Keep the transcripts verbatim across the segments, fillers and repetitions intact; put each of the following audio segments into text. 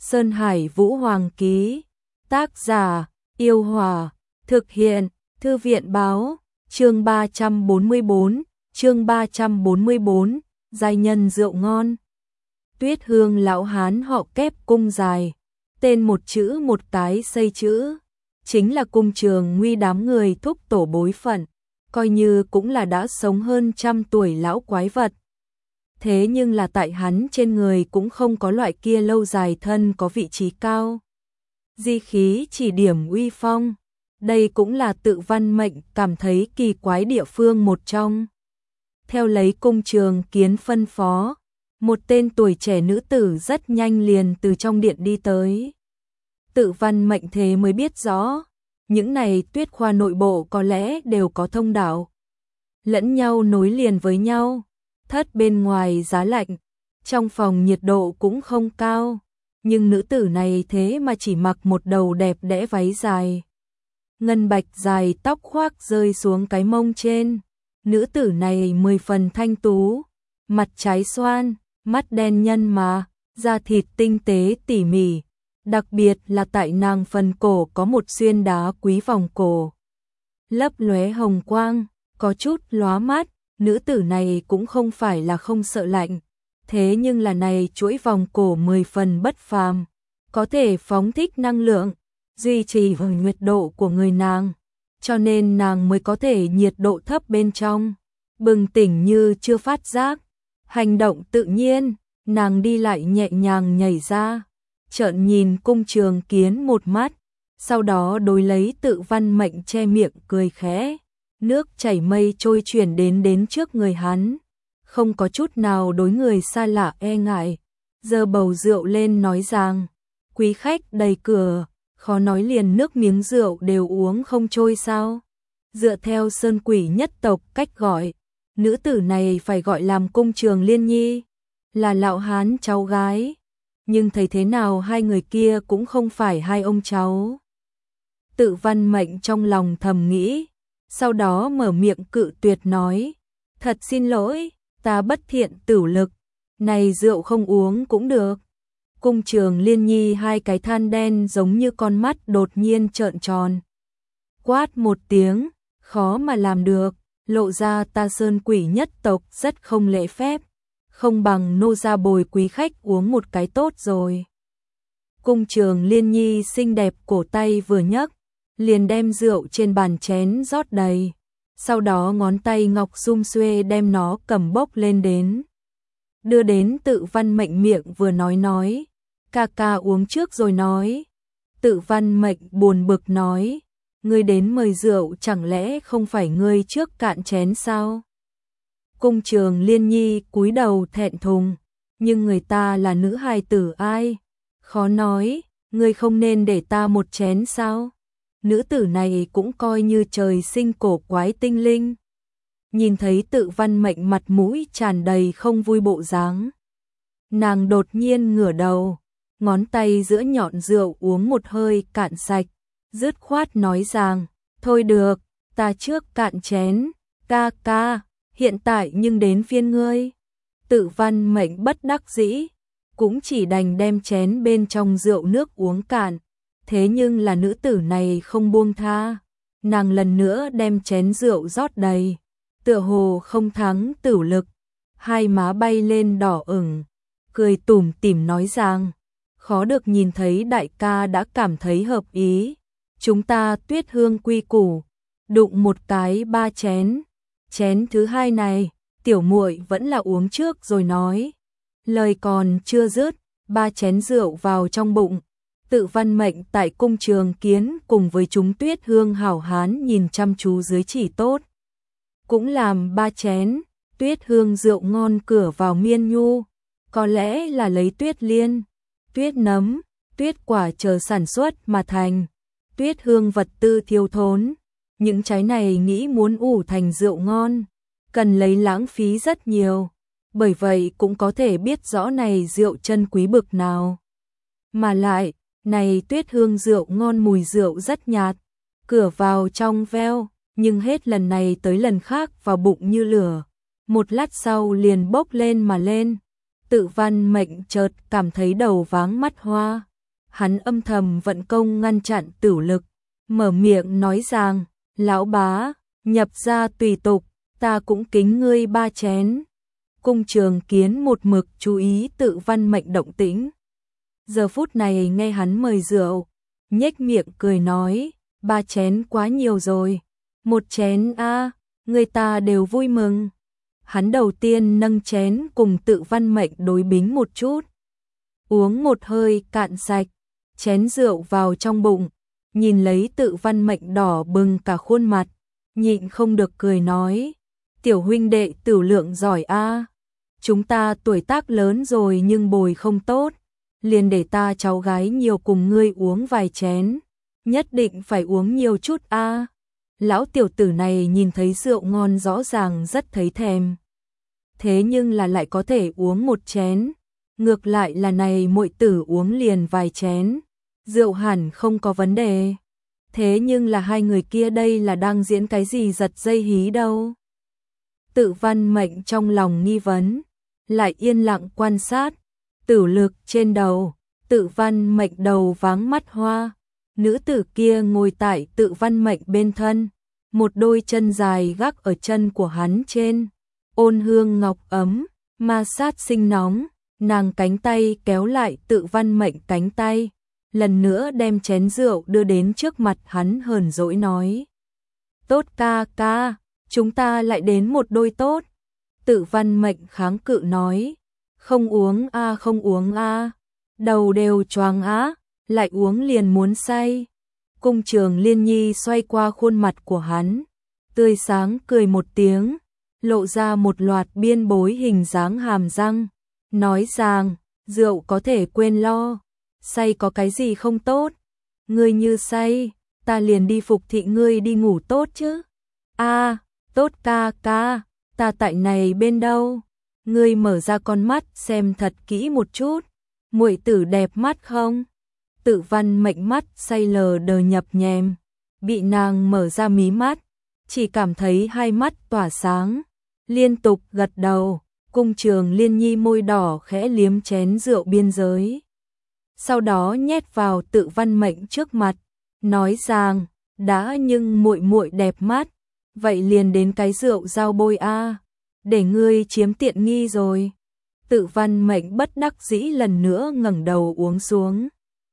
Sơn Hải Vũ Hoàng ký. Tác giả: Yêu Hòa. Thực hiện: Thư viện báo. Chương ba trăm bốn mươi bốn, chương ba trăm bốn mươi bốn, giai nhân rượu ngon. Tuyết Hương lão hán họ Kép cung dài, tên một chữ một cái xây chữ, chính là cung Trường Nguy đám người thúc tổ bối phận, coi như cũng là đã sống hơn trăm tuổi lão quái vật. Thế nhưng là tại hắn trên người cũng không có loại kia lâu dài thân có vị trí cao. Di khí chỉ điểm uy phong, đây cũng là Tự Văn Mệnh cảm thấy kỳ quái địa phương một trong. Theo lấy cung Trường Kiến phân phó, một tên tuổi trẻ nữ tử rất nhanh liền từ trong điện đi tới. Tự Văn Mệnh thế mới biết rõ, những này Tuyết khoa nội bộ có lẽ đều có thông đạo, lẫn nhau nối liền với nhau. Thất bên ngoài giá lạnh, trong phòng nhiệt độ cũng không cao, nhưng nữ tử này thế mà chỉ mặc một đầu đẹp đẽ váy dài. Ngân bạch dài tóc khoác rơi xuống cái mông trên. Nữ tử này mười phần thanh tú, mặt trái xoan, mắt đen nhân mà, da thịt tinh tế tỉ mỉ, đặc biệt là tại nàng phần cổ có một xuyên đá quý vòng cổ, lấp lóe hồng quang, có chút lóa mắt. Nữ tử này cũng không phải là không sợ lạnh, thế nhưng là này chuỗi vòng cổ mười phần bất phàm, có thể phóng thích năng lượng, duy trì vầng nhiệt độ của người nàng, cho nên nàng mới có thể nhiệt độ thấp bên trong, bừng tỉnh như chưa phát giác, hành động tự nhiên, nàng đi lại nhẹ nhàng nhảy ra, trợn nhìn cung Trường Kiến một mắt, sau đó đối lấy Tự Văn Mệnh che miệng cười khẽ. Nước chảy mây trôi chuyển đến đến trước người hắn, không có chút nào đối người xa lạ e ngại, giơ bầu rượu lên nói rằng, quý khách đầy cửa, khó nói liền nước miếng rượu đều uống không trôi sao. Dựa theo Sơn Quỷ nhất tộc cách gọi, nữ tử này phải gọi làm cung Trường Liên Nhi, là lão hán cháu gái, nhưng thấy thế nào hai người kia cũng không phải hai ông cháu. Tự Văn Mệnh trong lòng thầm nghĩ, sau đó mở miệng cự tuyệt nói, thật xin lỗi, ta bất thiện tửu lực, này rượu không uống cũng được. Cung Trường Liên Nhi hai cái than đen giống như con mắt đột nhiên trợn tròn. Quát một tiếng, khó mà làm được, lộ ra ta Sơn Quỷ nhất tộc rất không lễ phép, không bằng nô gia bồi quý khách uống một cái tốt rồi. Cung Trường Liên Nhi xinh đẹp cổ tay vừa nhấc, liền đem rượu trên bàn chén rót đầy, sau đó ngón tay ngọc sum xuê đem nó cầm bốc lên đến. Đưa đến Tự Văn Mệnh miệng vừa nói nói, ca ca uống trước rồi nói. Tự Văn Mệnh buồn bực nói, ngươi đến mời rượu chẳng lẽ không phải ngươi trước cạn chén sao? Cung Trường Liên Nhi cúi đầu thẹn thùng, nhưng người ta là nữ hài tử ai? Khó nói, ngươi không nên để ta một chén sao? Nữ tử này cũng coi như trời sinh cổ quái tinh linh. Nhìn thấy Tự Văn Mệnh mặt mũi tràn đầy không vui bộ dáng, nàng đột nhiên ngửa đầu, ngón tay giữa nhọn rượu uống một hơi cạn sạch, dứt khoát nói rằng, thôi được, ta trước cạn chén, ca ca, hiện tại nhưng đến phiên ngươi. Tự Văn Mệnh bất đắc dĩ, cũng chỉ đành đem chén bên trong rượu nước uống cạn. Thế nhưng là nữ tử này không buông tha, nàng lần nữa đem chén rượu rót đầy, tựa hồ không thắng tửu lực, hai má bay lên đỏ ửng, cười tủm tỉm nói rằng, khó được nhìn thấy đại ca đã cảm thấy hợp ý, chúng ta Tuyết Hương quy củ, đụng một cái ba chén, chén thứ hai này, tiểu muội vẫn là uống trước rồi nói. Lời còn chưa dứt, ba chén rượu vào trong bụng. Tự Văn Mệnh tại cung Trường Kiến cùng với chúng Tuyết Hương hảo hán nhìn chăm chú dưới chỉ tốt. Cũng làm ba chén, Tuyết Hương rượu ngon cửa vào miên nhu, có lẽ là lấy tuyết liên, tuyết nấm, tuyết quả chờ sản xuất mà thành. Tuyết Hương vật tư thiếu thốn, những trái này nghĩ muốn ủ thành rượu ngon, cần lấy lãng phí rất nhiều, bởi vậy cũng có thể biết rõ này rượu chân quý bực nào. Mà lại, này Tuyết Hương rượu ngon mùi rượu rất nhạt, cửa vào trong veo, nhưng hết lần này tới lần khác vào bụng như lửa, một lát sau liền bốc lên mà lên. Tự Văn Mệnh chợt cảm thấy đầu váng mắt hoa, hắn âm thầm vận công ngăn chặn Tửu Lực, mở miệng nói rằng, lão bá, nhập gia tùy tục, ta cũng kính ngươi ba chén. Cung Trường Kiến một mực chú ý Tự Văn Mệnh động tĩnh. Giờ phút này nghe hắn mời rượu, nhếch miệng cười nói, ba chén quá nhiều rồi, một chén a, người ta đều vui mừng. Hắn đầu tiên nâng chén cùng Tự Văn Mệnh đối bính một chút, uống một hơi cạn sạch, chén rượu vào trong bụng, nhìn lấy Tự Văn Mệnh đỏ bừng cả khuôn mặt, nhịn không được cười nói, tiểu huynh đệ Tửu Lượng giỏi a, chúng ta tuổi tác lớn rồi nhưng bồi không tốt, liền để ta cháu gái nhiều cùng ngươi uống vài chén, nhất định phải uống nhiều chút a. Lão tiểu tử này nhìn thấy rượu ngon rõ ràng rất thấy thèm, thế nhưng là lại có thể uống một chén, ngược lại là này muội tử uống liền vài chén, rượu hẳn không có vấn đề. Thế nhưng là hai người kia đây là đang diễn cái gì giật dây hí đâu. Tự Văn Mệnh trong lòng nghi vấn, lại yên lặng quan sát, Tửu Lực trên đầu, Tự Văn Mệnh đầu váng mắt hoa, nữ tử kia ngồi tại Tự Văn Mệnh bên thân, một đôi chân dài gác ở chân của hắn trên, ôn hương ngọc ấm, ma sát sinh nóng, nàng cánh tay kéo lại Tự Văn Mệnh cánh tay, lần nữa đem chén rượu đưa đến trước mặt hắn hờn dỗi nói. Tốt ca ca, chúng ta lại đến một đôi tốt. Tự Văn Mệnh kháng cự nói, không uống a không uống a, đầu đều choáng á, lại uống liền muốn say. Cung Trường Liên Nhi xoay qua khuôn mặt của hắn, tươi sáng cười một tiếng, lộ ra một loạt biên bối hình dáng hàm răng, nói rằng, rượu có thể quên lo, say có cái gì không tốt, ngươi như say, ta liền đi phục thị ngươi đi ngủ tốt chứ. A, tốt ca ca, ta tại này bên đâu, ngươi mở ra con mắt xem thật kỹ một chút, muội tử đẹp mắt không? Tự Văn Mệnh mắt say lờ đờ nhập nhèm, bị nàng mở ra mí mắt, chỉ cảm thấy hai mắt tỏa sáng, liên tục gật đầu. Cung Trường Liên Nhi môi đỏ khẽ liếm chén rượu biên giới, sau đó nhét vào Tự Văn Mệnh trước mặt, nói rằng, đã nhưng muội muội đẹp mắt, vậy liền đến cái rượu giao bôi a, để ngươi chiếm tiện nghi rồi. Tự Văn Mệnh bất đắc dĩ lần nữa ngẩng đầu uống xuống.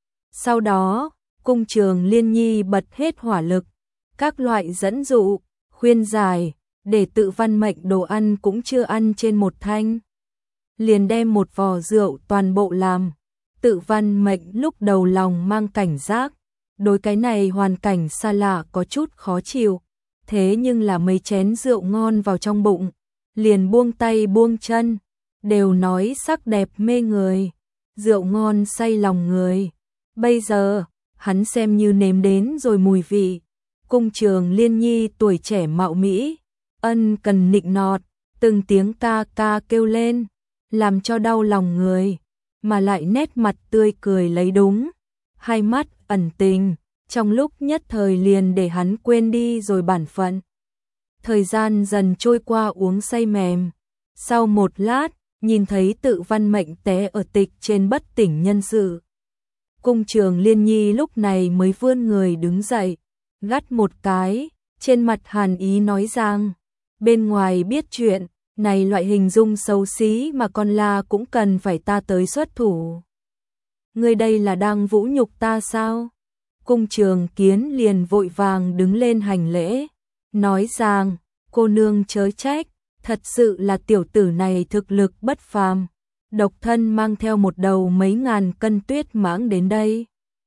Sau đó, Cung Trường Liên Nhi bật hết hỏa lực, các loại dẫn dụ, khuyên giải, để Tự Văn Mệnh đồ ăn cũng chưa ăn trên một thanh, liền đem một vò rượu toàn bộ làm. Tự Văn Mệnh lúc đầu lòng mang cảnh giác, đối cái này hoàn cảnh xa lạ có chút khó chịu, thế nhưng là mấy chén rượu ngon vào trong bụng, liền buông tay buông chân, đều nói sắc đẹp mê người, rượu ngon say lòng người. Bây giờ, hắn xem như nếm đến rồi mùi vị. Cung Trường Liên Nhi tuổi trẻ mạo mỹ, ân cần nịnh nọt, từng tiếng ca ca kêu lên, làm cho đau lòng người, mà lại nét mặt tươi cười lấy đúng, hai mắt ẩn tình, trong lúc nhất thời liền để hắn quên đi rồi bản phận. Thời gian dần trôi qua uống say mềm, sau một lát, nhìn thấy Tự Văn Mệnh té ở tịch trên bất tỉnh nhân sự. Cung Trường Liên Nhi lúc này mới vươn người đứng dậy, gắt một cái, trên mặt hàn ý nói rằng, bên ngoài biết chuyện, này loại hình dung xấu xí mà con la cũng cần phải ta tới xuất thủ. Ngươi đây là đang vũ nhục ta sao? Cung Trường Kiến liền vội vàng đứng lên hành lễ, nói rằng, cô nương chớ trách, thật sự là tiểu tử này thực lực bất phàm, độc thân mang theo một đầu mấy ngàn cân tuyết mãng đến đây.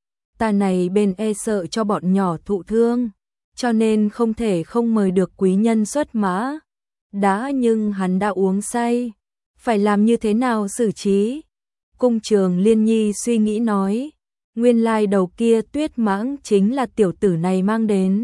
Ta này bên e sợ cho bọn nhỏ thụ thương, cho nên không thể không mời được quý nhân xuất mã. Đã nhưng hắn đã uống say, phải làm như thế nào xử trí? Cung Trường Liên Nhi suy nghĩ nói, nguyên lai đầu kia tuyết mãng chính là tiểu tử này mang đến.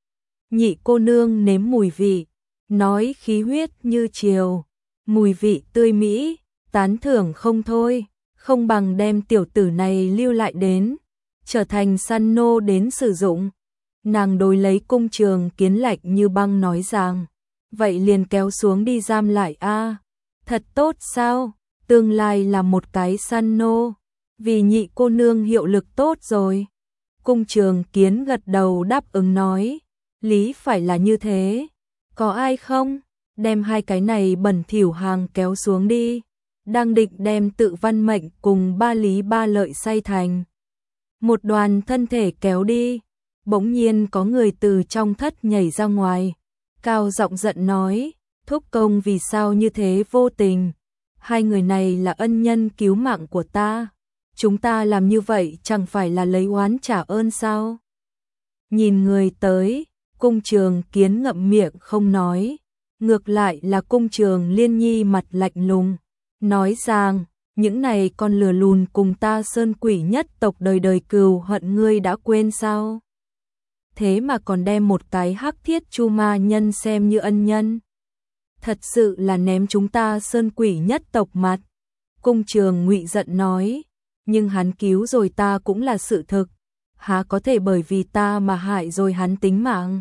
Nhị cô nương nếm mùi vị, nói khí huyết như triều, mùi vị tươi mỹ, tán thưởng không thôi, không bằng đem tiểu tử này lưu lại đến, trở thành săn nô đến sử dụng. Nàng đối lấy Cung Trường Kiến lạnh như băng nói rằng, vậy liền kéo xuống đi giam lại a. Thật tốt sao, tương lai là một cái săn nô. Vì nhị cô nương hiệu lực tốt rồi. Cung Trường Kiến gật đầu đáp ứng nói, lý phải là như thế. Có ai không? Đem hai cái này bẩn thỉu hàng kéo xuống đi. Đang định đem Tự Văn Mệnh cùng ba lý ba lợi say thành một đoàn thân thể kéo đi. Bỗng nhiên có người từ trong thất nhảy ra ngoài, cao giọng giận nói, thúc công vì sao như thế vô tình, hai người này là ân nhân cứu mạng của ta, chúng ta làm như vậy chẳng phải là lấy oán trả ơn sao? Nhìn người tới, Cung Trường Kiến ngậm miệng không nói, ngược lại là Cung Trường Liên Nhi mặt lạnh lùng, nói rằng, những này con lừa lùn cùng ta sơn quỷ nhất tộc đời đời cừu hận ngươi đã quên sao? Thế mà còn đem một cái hắc thiết chu ma nhân xem như ân nhân. Thật sự là ném chúng ta sơn quỷ nhất tộc mặt. Cung Trường Ngụy giận nói, nhưng hắn cứu rồi ta cũng là sự thực, há có thể bởi vì ta mà hại rồi hắn tính mạng.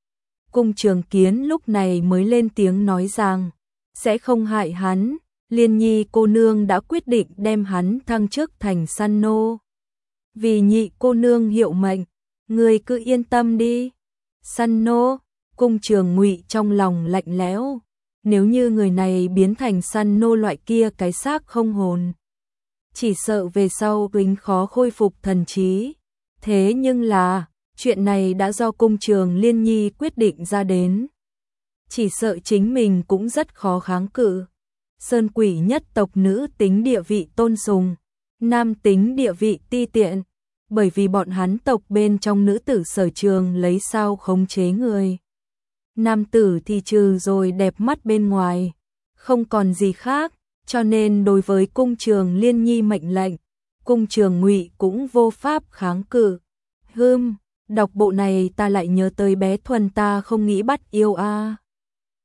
Cung Trường Kiến lúc này mới lên tiếng nói rằng, sẽ không hại hắn, Liên Nhi cô nương đã quyết định đem hắn thăng chức thành săn nô. Vì nhị cô nương hiệu mệnh, ngươi cứ yên tâm đi. Săn nô, Cung Trường Ngụy trong lòng lạnh lẽo, nếu như người này biến thành săn nô loại kia cái xác không hồn, chỉ sợ về sau Quỳnh khó khôi phục thần trí. Thế nhưng là, chuyện này đã do Cung Trường Liên Nhi quyết định ra đến. Chỉ sợ chính mình cũng rất khó kháng cự. Sơn quỷ nhất tộc nữ tính địa vị tôn sùng, nam tính địa vị ti tiện, bởi vì bọn hắn tộc bên trong nữ tử sở trường lấy sao khống chế người. Nam tử thì trừ rồi đẹp mắt bên ngoài, không còn gì khác, cho nên đối với Cung Trường Liên Nhi mệnh lệnh, Cung Trường Ngụy cũng vô pháp kháng cự. Hừm, đọc bộ này ta lại nhớ tới bé Thuần ta không nghĩ bắt yêu a. À.